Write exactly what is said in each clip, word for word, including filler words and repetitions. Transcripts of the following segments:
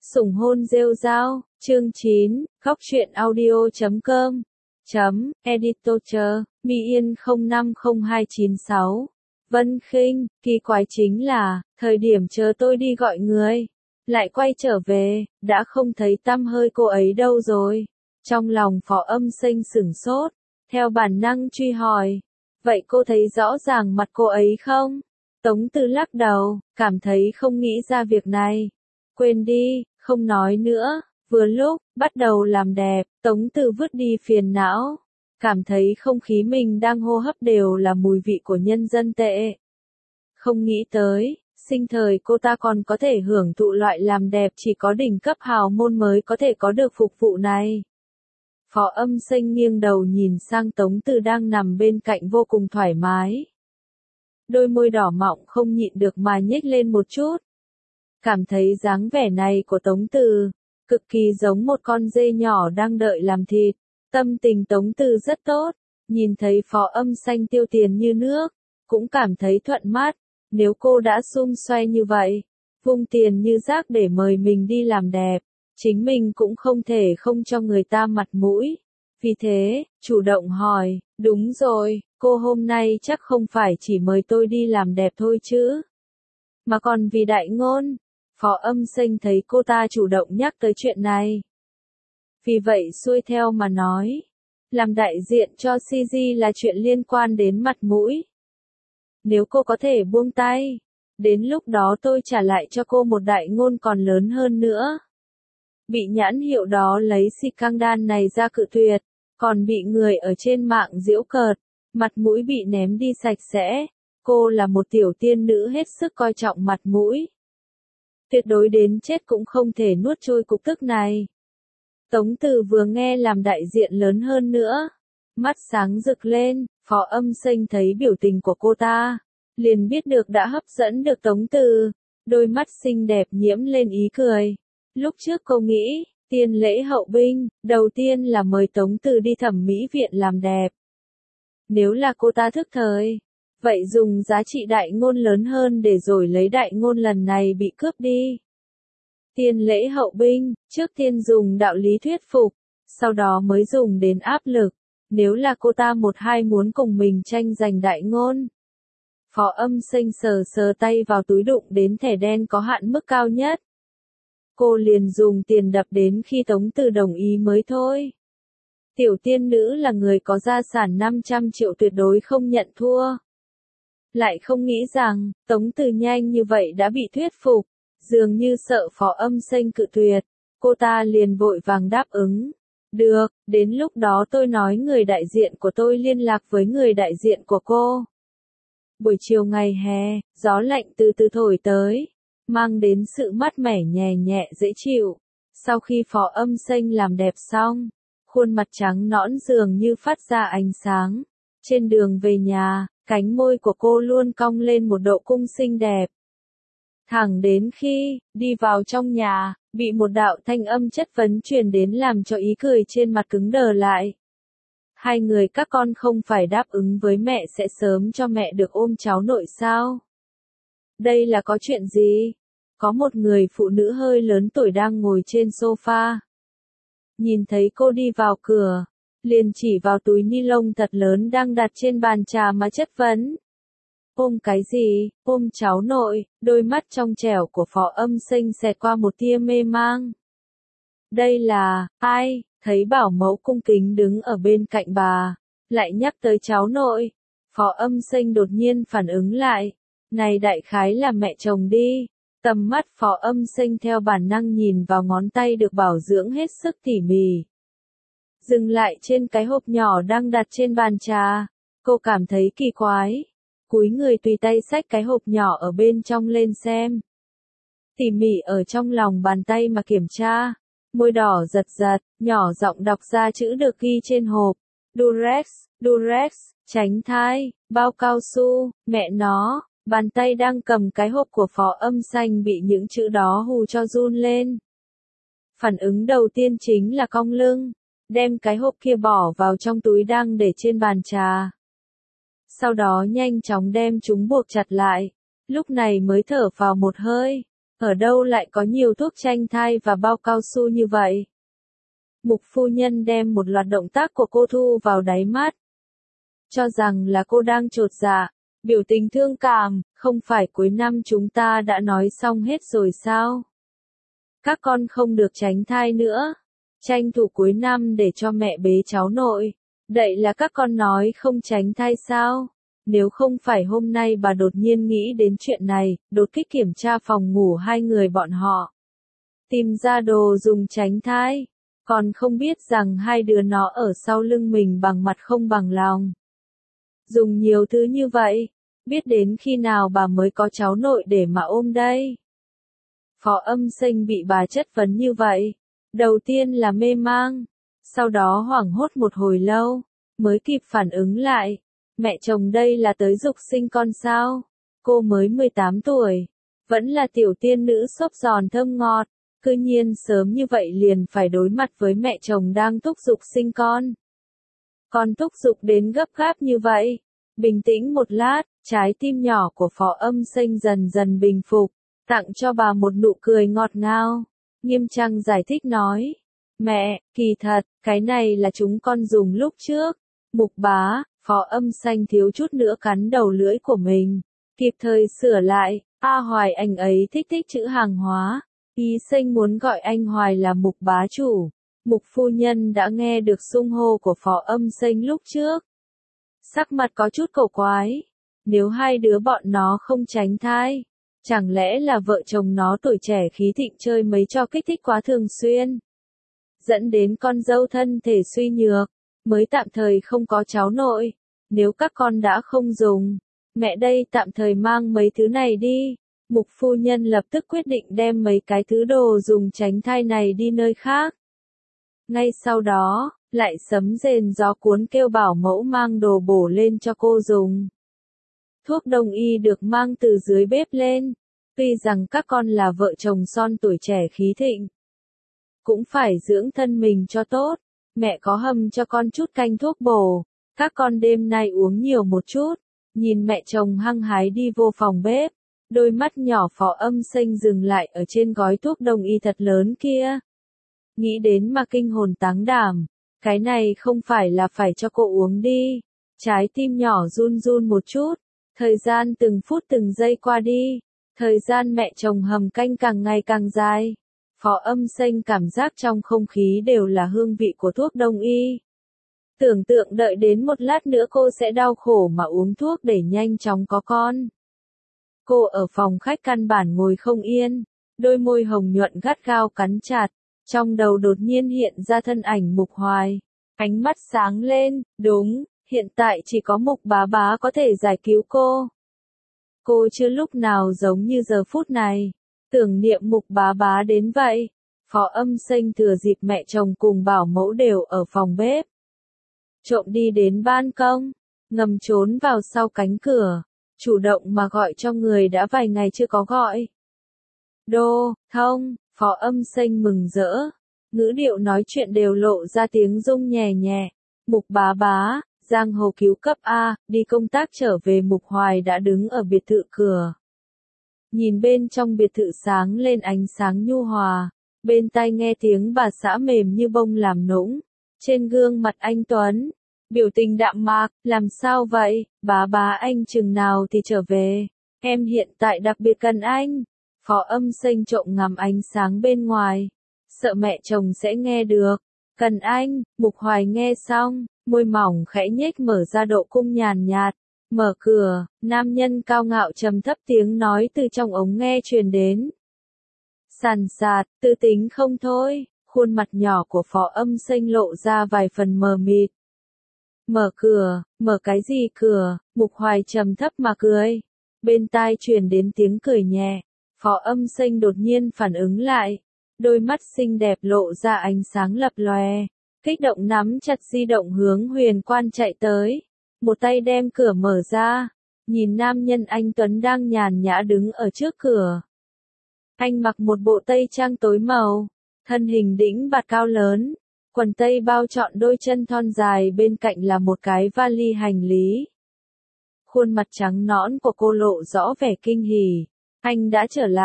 Sủng hôn rêu rao, chương chín, góc truyện audio chấm com, chấm, editor, Mi Yên không năm không hai chín sáu. Vân Khinh, kỳ quái chính là, thời điểm chờ tôi đi gọi người, lại quay trở về, đã không thấy tăm hơi cô ấy đâu rồi. Trong lòng Phó Âm Sinh sửng sốt, theo bản năng truy hỏi, vậy cô thấy rõ ràng mặt cô ấy không? Tống Tư lắc đầu, cảm thấy không nghĩ ra việc này. Quên đi, không nói nữa. Vừa lúc, bắt đầu làm đẹp, Tống Tư vứt đi phiền não. Cảm thấy không khí mình đang hô hấp đều là mùi vị của nhân dân tệ. Không nghĩ tới, sinh thời cô ta còn có thể hưởng thụ loại làm đẹp chỉ có đỉnh cấp hào môn mới có thể có được phục vụ này. Phó Âm Sinh nghiêng đầu nhìn sang Tống Tư đang nằm bên cạnh vô cùng thoải mái. Đôi môi đỏ mọng không nhịn được mà nhếch lên một chút. Cảm thấy dáng vẻ này của Tống Tư, cực kỳ giống một con dê nhỏ đang đợi làm thịt. Tâm tình Tống Tư rất tốt, nhìn thấy Phó Âm Sinh tiêu tiền như nước, cũng cảm thấy thuận mắt. Nếu cô đã xung xoe như vậy, vung tiền như rác để mời mình đi làm đẹp, chính mình cũng không thể không cho người ta mặt mũi. Vì thế, chủ động hỏi, đúng rồi, cô hôm nay chắc không phải chỉ mời tôi đi làm đẹp thôi chứ, mà còn vì đại ngôn. Phó Âm Sinh thấy cô ta chủ động nhắc tới chuyện này. Vì vậy xuôi theo mà nói, làm đại diện cho xê giê là chuyện liên quan đến mặt mũi. Nếu cô có thể buông tay, đến lúc đó tôi trả lại cho cô một đại ngôn còn lớn hơn nữa. Bị nhãn hiệu đó lấy xì căng đan này ra cự tuyệt, còn bị người ở trên mạng giễu cợt, mặt mũi bị ném đi sạch sẽ. Cô là một tiểu tiên nữ hết sức coi trọng mặt mũi. Tuyệt đối đến chết cũng không thể nuốt trôi cục tức này. Tống Tư vừa nghe làm đại diện lớn hơn nữa, mắt sáng rực lên. Phó Âm Sinh thấy biểu tình của cô ta, liền biết được đã hấp dẫn được Tống Tư, đôi mắt xinh đẹp nhiễm lên ý cười. Lúc trước cô nghĩ, tiên lễ hậu binh, đầu tiên là mời Tống Tư đi thẩm mỹ viện làm đẹp. Nếu là cô ta thức thời, vậy dùng giá trị đại ngôn lớn hơn để rồi lấy đại ngôn lần này bị cướp đi. Tiên lễ hậu binh, trước tiên dùng đạo lý thuyết phục, sau đó mới dùng đến áp lực. Nếu là cô ta một hai muốn cùng mình tranh giành đại ngôn. Phó Âm Sinh sờ sờ tay vào túi đụng đến thẻ đen có hạn mức cao nhất. Cô liền dùng tiền đập đến khi Tống Tư đồng ý mới thôi. Tiểu tiên nữ là người có gia sản năm trăm triệu tuyệt đối không nhận thua. Lại không nghĩ rằng, Tống Tư nhanh như vậy đã bị thuyết phục, dường như sợ Phó Âm Sinh cự tuyệt, cô ta liền vội vàng đáp ứng. Được, đến lúc đó tôi nói người đại diện của tôi liên lạc với người đại diện của cô. Buổi chiều ngày hè, gió lạnh từ từ thổi tới, mang đến sự mát mẻ nhẹ nhẹ dễ chịu. Sau khi Phó Âm Sinh làm đẹp xong, khuôn mặt trắng nõn dường như phát ra ánh sáng. Trên đường về nhà, cánh môi của cô luôn cong lên một độ cung xinh đẹp. Thẳng đến khi, đi vào trong nhà, bị một đạo thanh âm chất vấn truyền đến làm cho ý cười trên mặt cứng đờ lại. Hai người các con không phải đáp ứng với mẹ sẽ sớm cho mẹ được ôm cháu nội sao? Đây là có chuyện gì? Có một người phụ nữ hơi lớn tuổi đang ngồi trên sofa. Nhìn thấy cô đi vào cửa, liền chỉ vào túi ni lông thật lớn đang đặt trên bàn trà mà chất vấn. Ôm cái gì, ôm cháu nội, đôi mắt trong trẻo của Phó Âm Sinh xẹt qua một tia mê mang. Đây là, ai, thấy bảo mẫu cung kính đứng ở bên cạnh bà, lại nhắc tới cháu nội. Phó Âm Sinh đột nhiên phản ứng lại, này đại khái là mẹ chồng đi. Tầm mắt Phó Âm Sinh theo bản năng nhìn vào ngón tay được bảo dưỡng hết sức tỉ mỉ. Dừng lại trên cái hộp nhỏ đang đặt trên bàn trà, cô cảm thấy kỳ quái. Cúi người tùy tay xách cái hộp nhỏ ở bên trong lên xem. Tỉ mỉ ở trong lòng bàn tay mà kiểm tra. Môi đỏ giật giật, nhỏ giọng đọc ra chữ được ghi trên hộp. Durex, Durex, tránh thai, bao cao su, mẹ nó. Bàn tay đang cầm cái hộp của Phó Âm Sinh bị những chữ đó hù cho run lên. Phản ứng đầu tiên chính là cong lưng, đem cái hộp kia bỏ vào trong túi đang để trên bàn trà. Sau đó nhanh chóng đem chúng buộc chặt lại, lúc này mới thở vào một hơi. Ở đâu lại có nhiều thuốc tránh thai và bao cao su như vậy? Mục phu nhân đem một loạt động tác của cô thu vào đáy mắt. Cho rằng là cô đang chột dạ, biểu tình thương cảm, không phải cuối năm chúng ta đã nói xong hết rồi sao? Các con không được tránh thai nữa. Tranh thủ cuối năm để cho mẹ bế cháu nội. Đậy là các con nói không tránh thai sao? Nếu không phải hôm nay bà đột nhiên nghĩ đến chuyện này, đột kích kiểm tra phòng ngủ hai người bọn họ. Tìm ra đồ dùng tránh thai. Còn không biết rằng hai đứa nó ở sau lưng mình bằng mặt không bằng lòng. Dùng nhiều thứ như vậy, biết đến khi nào bà mới có cháu nội để mà ôm đây. Phó Âm Sinh bị bà chất vấn như vậy. Đầu tiên là mê mang, sau đó hoảng hốt một hồi lâu, mới kịp phản ứng lại. Mẹ chồng đây là tới giục sinh con sao? Cô mới mười tám tuổi, vẫn là tiểu tiên nữ xốp giòn thơm ngọt, cư nhiên sớm như vậy liền phải đối mặt với mẹ chồng đang thúc giục sinh con. Còn thúc giục đến gấp gáp như vậy. Bình tĩnh một lát, trái tim nhỏ của Phó Âm Sinh dần dần bình phục, tặng cho bà một nụ cười ngọt ngào. Nghiêm trang giải thích nói, mẹ, kỳ thật, cái này là chúng con dùng lúc trước. Mục bá, Phó Âm Xanh thiếu chút nữa cắn đầu lưỡi của mình, kịp thời sửa lại, A Hoài anh ấy thích thích chữ hàng hóa, ý sinh muốn gọi anh Hoài là mục bá chủ. Mục phu nhân đã nghe được xưng hô của Phó Âm Xanh lúc trước. Sắc mặt có chút cổ quái, nếu hai đứa bọn nó không tránh thai, chẳng lẽ là vợ chồng nó tuổi trẻ khí thịnh chơi mấy trò kích thích quá thường xuyên, dẫn đến con dâu thân thể suy nhược, mới tạm thời không có cháu nội. Nếu các con đã không dùng, mẹ đây tạm thời mang mấy thứ này đi. Mục phu nhân lập tức quyết định đem mấy cái thứ đồ dùng tránh thai này đi nơi khác. Ngay sau đó, lại sấm rền gió cuốn kêu bảo mẫu mang đồ bổ lên cho cô dùng. Thuốc đông y được mang từ dưới bếp lên. Tuy rằng các con là vợ chồng son tuổi trẻ khí thịnh, cũng phải dưỡng thân mình cho tốt. Mẹ có hầm cho con chút canh thuốc bổ, các con đêm nay uống nhiều một chút. Nhìn mẹ chồng hăng hái đi vô phòng bếp, đôi mắt nhỏ Phó Âm Sinh dừng lại ở trên gói thuốc đông y thật lớn kia. Nghĩ đến mà kinh hồn táng đảm, cái này không phải là phải cho cô uống đi. Trái tim nhỏ run run một chút, thời gian từng phút từng giây qua đi, thời gian mẹ chồng hầm canh càng ngày càng dài. Phó Âm Sinh cảm giác trong không khí đều là hương vị của thuốc đông y. Tưởng tượng đợi đến một lát nữa cô sẽ đau khổ mà uống thuốc để nhanh chóng có con. Cô ở phòng khách căn bản ngồi không yên, đôi môi hồng nhuận gắt gao cắn chặt, trong đầu đột nhiên hiện ra thân ảnh Mục Hoài. Ánh mắt sáng lên, đúng, hiện tại chỉ có Mục bá bá có thể giải cứu cô. Cô chưa lúc nào giống như giờ phút này, tưởng niệm Mục bá bá đến vậy. Phó Âm Sinh thừa dịp mẹ chồng cùng bảo mẫu đều ở phòng bếp, trộm đi đến ban công, ngầm trốn vào sau cánh cửa, chủ động mà gọi cho người đã vài ngày chưa có gọi. Đô, thông, Phó Âm Sinh mừng rỡ, ngữ điệu nói chuyện đều lộ ra tiếng rung nhẹ nhẹ. Mục bá bá, giang hồ cứu cấp A, đi công tác trở về. Mục Hoài đã đứng ở biệt thự cửa. Nhìn bên trong biệt thự sáng lên ánh sáng nhu hòa, bên tai nghe tiếng bà xã mềm như bông làm nũng. Trên gương mặt anh Tuấn, biểu tình đạm mạc, làm sao vậy, bá bá anh chừng nào thì trở về, em hiện tại đặc biệt cần anh. Phó Âm Sinh trộm ngắm ánh sáng bên ngoài, sợ mẹ chồng sẽ nghe được. Cần anh. Mục Hoài nghe xong, môi mỏng khẽ nhếch mở ra độ cung nhàn nhạt. Mở cửa, nam nhân cao ngạo trầm thấp tiếng nói từ trong ống nghe truyền đến. Sàn sạt, tư tính không thôi. Khuôn mặt nhỏ của Phó Âm Sinh lộ ra vài phần mờ mịt. Mở cửa, mở cái gì cửa? Mục Hoài trầm thấp mà cười. Bên tai truyền đến tiếng cười nhẹ. Phó Âm Sinh đột nhiên phản ứng lại. Đôi mắt xinh đẹp lộ ra ánh sáng lập lòe. Kích động nắm chặt di động hướng Huyền Quan chạy tới. Một tay đem cửa mở ra. Nhìn nam nhân anh Tuấn đang nhàn nhã đứng ở trước cửa. Anh mặc một bộ tây trang tối màu. Thân hình đĩnh bạt cao lớn, quần tây bao trọn đôi chân thon dài, bên cạnh là một cái vali hành lý. Khuôn mặt trắng nõn của cô lộ rõ vẻ kinh hỉ. Anh đã trở lại,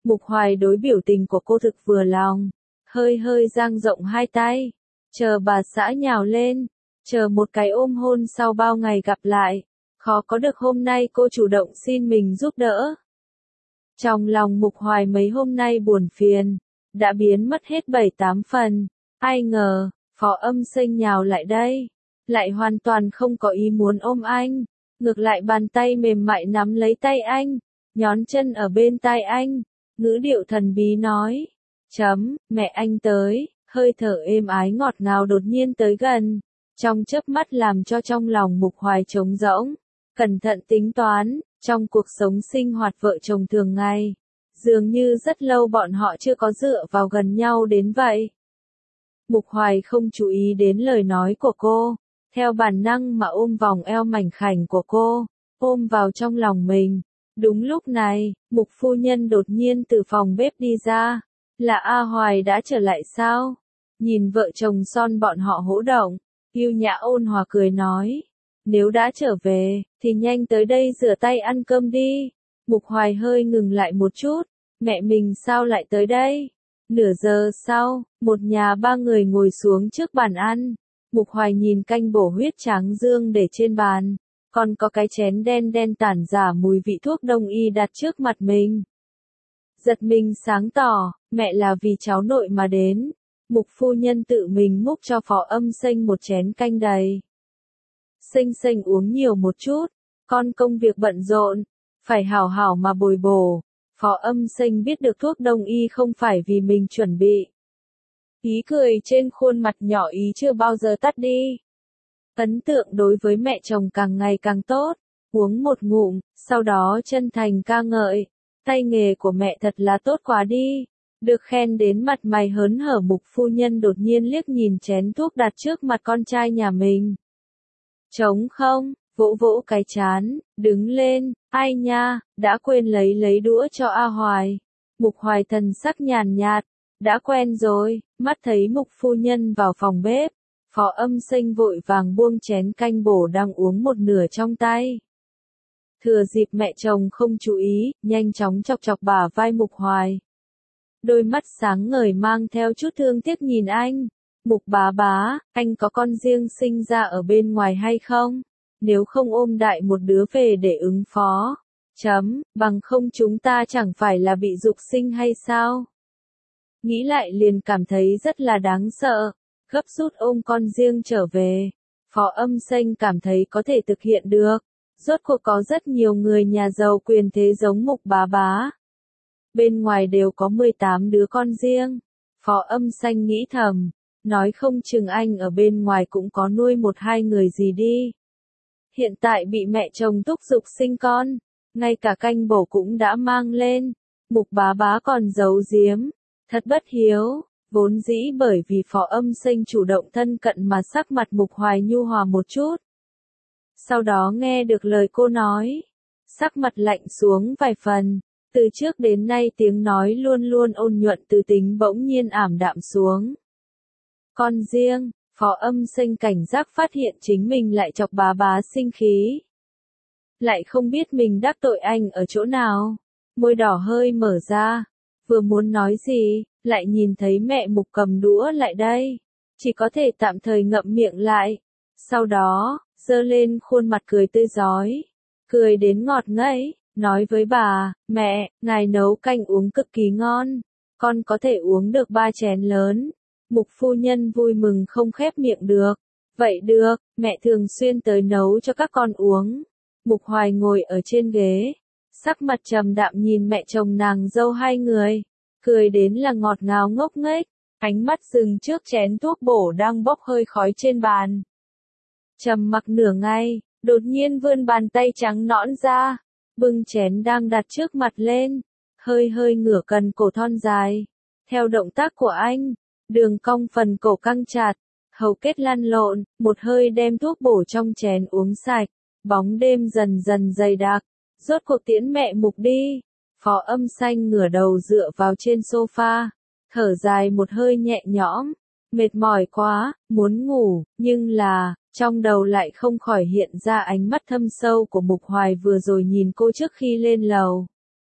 Mục Hoài đối biểu tình của cô thực vừa lòng, hơi hơi dang rộng hai tay, chờ bà xã nhào lên, chờ một cái ôm hôn sau bao ngày gặp lại, khó có được hôm nay cô chủ động xin mình giúp đỡ. Trong lòng Mục Hoài mấy hôm nay buồn phiền, đã biến mất hết bảy tám phần, ai ngờ, Phó Âm Sinh nhào lại đây, lại hoàn toàn không có ý muốn ôm anh, ngược lại bàn tay mềm mại nắm lấy tay anh, nhón chân ở bên tai anh, ngữ điệu thần bí nói, chấm, mẹ anh tới, hơi thở êm ái ngọt ngào đột nhiên tới gần, trong chớp mắt làm cho trong lòng Mục Hoài trống rỗng, cẩn thận tính toán, trong cuộc sống sinh hoạt vợ chồng thường ngày, dường như rất lâu bọn họ chưa có dựa vào gần nhau đến vậy. Mục Hoài không chú ý đến lời nói của cô, theo bản năng mà ôm vòng eo mảnh khảnh của cô, ôm vào trong lòng mình. Đúng lúc này, Mục phu nhân đột nhiên từ phòng bếp đi ra, là A Hoài đã trở lại sao? Nhìn vợ chồng son bọn họ hỗ động, yêu nhã ôn hòa cười nói, nếu đã trở về, thì nhanh tới đây rửa tay ăn cơm đi. Mục Hoài hơi ngừng lại một chút, mẹ mình sao lại tới đây? Nửa giờ sau, một nhà ba người ngồi xuống trước bàn ăn. Mục Hoài nhìn canh bổ huyết tráng dương để trên bàn, còn có cái chén đen đen tản ra mùi vị thuốc đông y đặt trước mặt mình. Giật mình sáng tỏ, mẹ là vì cháu nội mà đến. Mục phu nhân tự mình múc cho Phó Âm Sinh một chén canh đầy. Sinh Sinh uống nhiều một chút, con công việc bận rộn, phải hảo hảo mà bồi bổ. Phó Âm Sinh biết được thuốc đông y không phải vì mình chuẩn bị. Ý cười trên khuôn mặt nhỏ ý chưa bao giờ tắt đi. Ấn tượng đối với mẹ chồng càng ngày càng tốt, uống một ngụm, sau đó chân thành ca ngợi, tay nghề của mẹ thật là tốt quá đi. Được khen đến mặt mày hớn hở. Mục phu nhân đột nhiên liếc nhìn chén thuốc đặt trước mặt con trai nhà mình. Trống không, vỗ vỗ cái chán, đứng lên, ai nha, đã quên lấy lấy đũa cho A Hoài. Mục Hoài thần sắc nhàn nhạt, đã quen rồi. Mắt thấy Mục phu nhân vào phòng bếp, Phó Âm Sinh vội vàng buông chén canh bổ đang uống một nửa trong tay. Thừa dịp mẹ chồng không chú ý, nhanh chóng chọc chọc bả vai Mục Hoài. Đôi mắt sáng ngời mang theo chút thương tiếc nhìn anh. Mục bá bá, anh có con riêng sinh ra ở bên ngoài hay không? Nếu không ôm đại một đứa về để ứng phó. Chấm, bằng không chúng ta chẳng phải là bị dục sinh hay sao? Nghĩ lại liền cảm thấy rất là đáng sợ. Gấp rút ôm con riêng trở về. Phó Âm Sinh cảm thấy có thể thực hiện được. Rốt cuộc có rất nhiều người nhà giàu quyền thế giống Mục bá bá. Bên ngoài đều có mười tám đứa con riêng. Phó Âm Sinh nghĩ thầm, nói không chừng anh ở bên ngoài cũng có nuôi một hai người gì đi. Hiện tại bị mẹ chồng thúc giục sinh con, ngay cả canh bổ cũng đã mang lên. Mục bá bá còn giấu giếm, thật bất hiếu. Vốn dĩ bởi vì Phó Âm Sinh chủ động thân cận mà sắc mặt Mục Hoài nhu hòa một chút. Sau đó nghe được lời cô nói, sắc mặt lạnh xuống vài phần. Từ trước đến nay tiếng nói luôn luôn ôn nhuận từ tính bỗng nhiên ảm đạm xuống. Con riêng, Phó Âm Sinh cảnh giác phát hiện chính mình lại chọc bá bá sinh khí. Lại không biết mình đắc tội anh ở chỗ nào. Môi đỏ hơi mở ra, vừa muốn nói gì, lại nhìn thấy mẹ Mục cầm đũa lại đây. Chỉ có thể tạm thời ngậm miệng lại. Sau đó, giơ lên khuôn mặt cười tươi rói. Cười đến ngọt ngấy. Nói với bà, mẹ, ngài nấu canh uống cực kỳ ngon, con có thể uống được ba chén lớn. Mục phu nhân vui mừng không khép miệng được. Vậy được, mẹ thường xuyên tới nấu cho các con uống. Mục Hoài ngồi ở trên ghế, sắc mặt trầm đạm nhìn mẹ chồng nàng dâu hai người, cười đến là ngọt ngào ngốc nghếch, ánh mắt dừng trước chén thuốc bổ đang bốc hơi khói trên bàn. Trầm mặc nửa ngày, đột nhiên vươn bàn tay trắng nõn ra. Bưng chén đang đặt trước mặt lên, hơi hơi ngửa cần cổ thon dài. Theo động tác của anh, đường cong phần cổ căng chặt, hầu kết lăn lộn, một hơi đem thuốc bổ trong chén uống sạch. Bóng đêm dần dần dày đặc, rốt cuộc tiễn mẹ Mục đi. Phó Âm Sinh ngửa đầu dựa vào trên sofa, thở dài một hơi nhẹ nhõm, mệt mỏi quá, muốn ngủ, nhưng là, trong đầu lại không khỏi hiện ra ánh mắt thâm sâu của Mục Hoài vừa rồi nhìn cô trước khi lên lầu.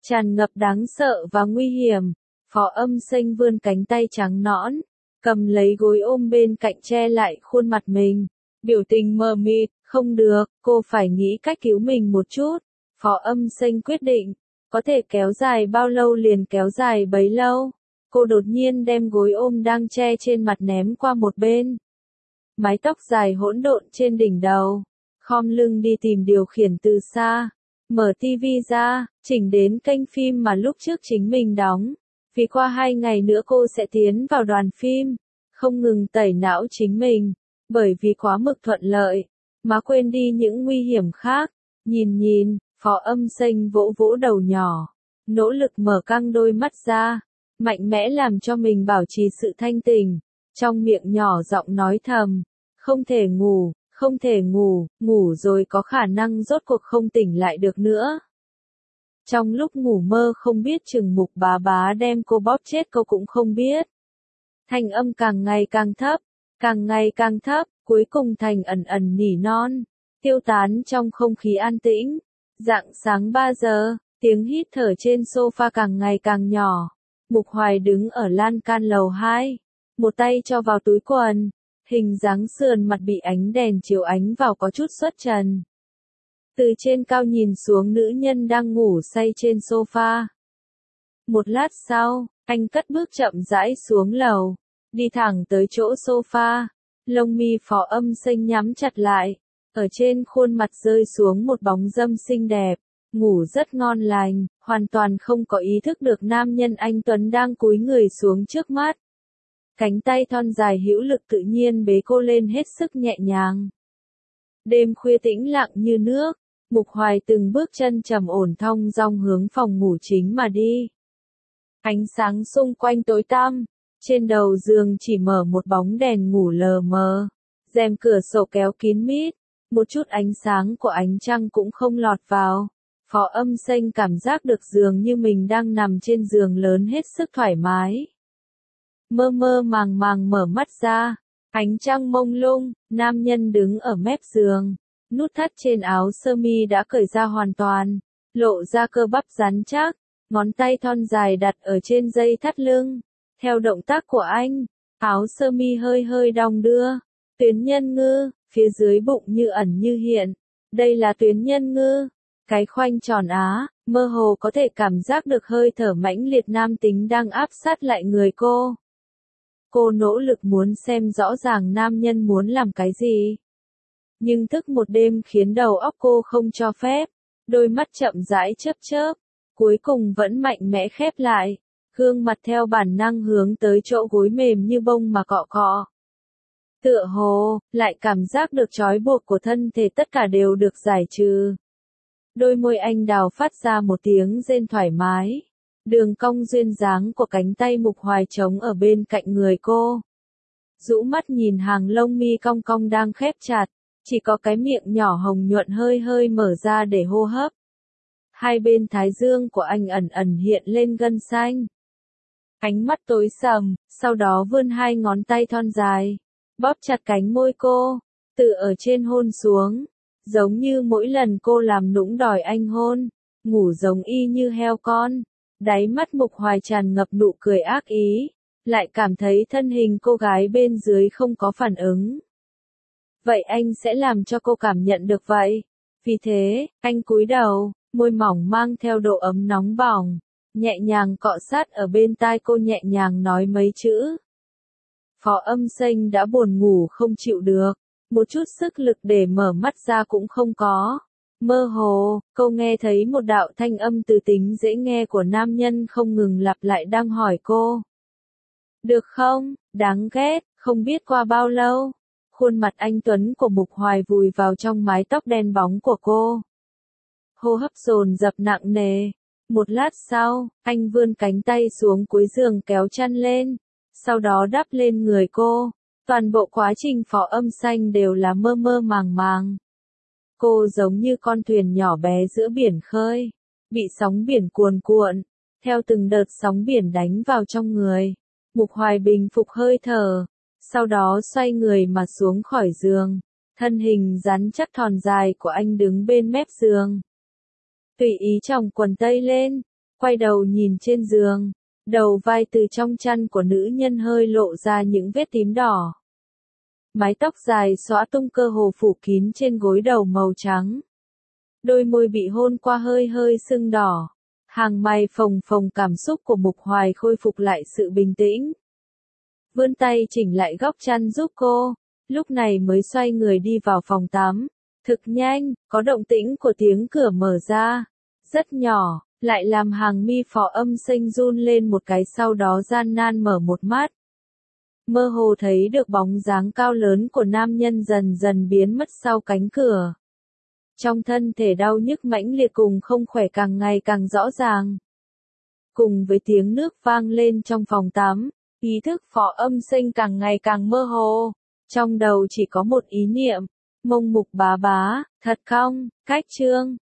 tràn ngập đáng sợ và nguy hiểm. Phó Âm Xanh vươn cánh tay trắng nõn, cầm lấy gối ôm bên cạnh che lại khuôn mặt mình. Biểu tình mờ mịt, không được, cô phải nghĩ cách cứu mình một chút. Phó Âm Xanh quyết định, có thể kéo dài bao lâu liền kéo dài bấy lâu. Cô đột nhiên đem gối ôm đang che trên mặt ném qua một bên. Mái tóc dài hỗn độn trên đỉnh đầu, khom lưng đi tìm điều khiển từ xa. Mở tivi ra, chỉnh đến kênh phim mà lúc trước chính mình đóng. Vì qua hai ngày nữa cô sẽ tiến vào đoàn phim, không ngừng tẩy não chính mình, bởi vì quá mực thuận lợi, mà quên đi những nguy hiểm khác. Nhìn nhìn, Phó Âm Xanh vỗ vỗ đầu nhỏ, nỗ lực mở căng đôi mắt ra, mạnh mẽ làm cho mình bảo trì sự thanh tỉnh, trong miệng nhỏ giọng nói thầm, không thể ngủ, không thể ngủ, ngủ rồi có khả năng rốt cuộc không tỉnh lại được nữa. Trong lúc ngủ mơ không biết chừng Mục Bá Bá đem cô bóp chết cô cũng không biết. Thanh âm càng ngày càng thấp, càng ngày càng thấp, cuối cùng thành ẩn ẩn nỉ non, tiêu tán trong không khí an tĩnh. Rạng sáng ba giờ, tiếng hít thở trên sofa càng ngày càng nhỏ. Mục Hoài đứng ở lan can lầu hai, một tay cho vào túi quần, hình dáng sườn mặt bị ánh đèn chiếu ánh vào có chút xuất trần. Từ trên cao nhìn xuống nữ nhân đang ngủ say trên sofa. Một lát sau, anh cất bước chậm rãi xuống lầu, đi thẳng tới chỗ sofa, lông mi Phó Âm Xanh nhắm chặt lại, ở trên khuôn mặt rơi xuống một bóng râm xinh đẹp, ngủ rất ngon lành, hoàn toàn không có ý thức được nam nhân anh tuấn đang cúi người xuống trước mắt. Cánh tay thon dài hữu lực tự nhiên bế cô lên hết sức nhẹ nhàng. Đêm khuya tĩnh lặng như nước, Mục Hoài từng bước chân trầm ổn thong dong hướng phòng ngủ chính mà đi. Ánh sáng xung quanh tối tăm, trên đầu giường chỉ mở một bóng đèn ngủ lờ mờ, rèm cửa sổ kéo kín mít, một chút ánh sáng của ánh trăng cũng không lọt vào. Phó Âm Xanh cảm giác được dường như mình đang nằm trên giường lớn hết sức thoải mái. Mơ mơ màng màng mở mắt ra, ánh trăng mông lung, nam nhân đứng ở mép giường, nút thắt trên áo sơ mi đã cởi ra hoàn toàn, lộ ra cơ bắp rắn chắc, ngón tay thon dài đặt ở trên dây thắt lưng. Theo động tác của anh, áo sơ mi hơi hơi đong đưa, tuyến nhân ngư, phía dưới bụng như ẩn như hiện. Đây là tuyến nhân ngư, cái khoanh tròn á, mơ hồ có thể cảm giác được hơi thở mãnh liệt nam tính đang áp sát lại người cô. Cô nỗ lực muốn xem rõ ràng nam nhân muốn làm cái gì. Nhưng thức một đêm khiến đầu óc cô không cho phép, đôi mắt chậm rãi chớp chớp, cuối cùng vẫn mạnh mẽ khép lại, gương mặt theo bản năng hướng tới chỗ gối mềm như bông mà cọ cọ. Tựa hồ, lại cảm giác được trói buộc của thân thể tất cả đều được giải trừ. Đôi môi anh đào phát ra một tiếng rên thoải mái. Đường cong duyên dáng của cánh tay Mục Hoài trống ở bên cạnh người cô. Rũ mắt nhìn hàng lông mi cong cong đang khép chặt, chỉ có cái miệng nhỏ hồng nhuận hơi hơi mở ra để hô hấp. Hai bên thái dương của anh ẩn ẩn hiện lên gân xanh. Ánh mắt tối sầm, sau đó vươn hai ngón tay thon dài, bóp chặt cánh môi cô, từ ở trên hôn xuống, giống như mỗi lần cô làm nũng đòi anh hôn, ngủ giống y như heo con. Đáy mắt Mục Hoài tràn ngập nụ cười ác ý, lại cảm thấy thân hình cô gái bên dưới không có phản ứng. Vậy anh sẽ làm cho cô cảm nhận được vậy. Vì thế, anh cúi đầu, môi mỏng mang theo độ ấm nóng bỏng, nhẹ nhàng cọ sát ở bên tai cô nhẹ nhàng nói mấy chữ. Phó Âm Xanh đã buồn ngủ không chịu được, một chút sức lực để mở mắt ra cũng không có. Mơ hồ, cô nghe thấy một đạo thanh âm từ tính dễ nghe của nam nhân không ngừng lặp lại đang hỏi cô. Được không, đáng ghét, không biết qua bao lâu. Khuôn mặt anh tuấn của Mục Hoài vùi vào trong mái tóc đen bóng của cô. Hô hấp dồn dập nặng nề. Một lát sau, anh vươn cánh tay xuống cuối giường kéo chăn lên, sau đó đắp lên người cô. Toàn bộ quá trình Phó Âm Xanh đều là mơ mơ màng màng. Cô giống như con thuyền nhỏ bé giữa biển khơi, bị sóng biển cuồn cuộn, theo từng đợt sóng biển đánh vào trong người. Mục Hoài bình phục hơi thở, sau đó xoay người mà xuống khỏi giường, thân hình rắn chắc thon dài của anh đứng bên mép giường. Tùy ý chồng quần tây lên, quay đầu nhìn trên giường, đầu vai từ trong chăn của nữ nhân hơi lộ ra những vết tím đỏ. Mái tóc dài xõa tung cơ hồ phủ kín trên gối đầu màu trắng. Đôi môi bị hôn qua hơi hơi sưng đỏ. Hàng mày phồng phồng, cảm xúc của Mục Hoài khôi phục lại sự bình tĩnh. Vươn tay chỉnh lại góc chăn giúp cô, lúc này mới xoay người đi vào phòng tắm. Thực nhanh, có động tĩnh của tiếng cửa mở ra. Rất nhỏ, lại làm hàng mi phò âm xanh run lên một cái, sau đó gian nan mở một mắt. Mơ hồ thấy được bóng dáng cao lớn của nam nhân dần dần biến mất sau cánh cửa. Trong thân thể đau nhức mãnh liệt cùng không khỏe càng ngày càng rõ ràng. Cùng với tiếng nước vang lên trong phòng tắm, ý thức phò âm sinh càng ngày càng mơ hồ. Trong đầu chỉ có một ý niệm, Mông Mục bá bá, thật không, cách trương.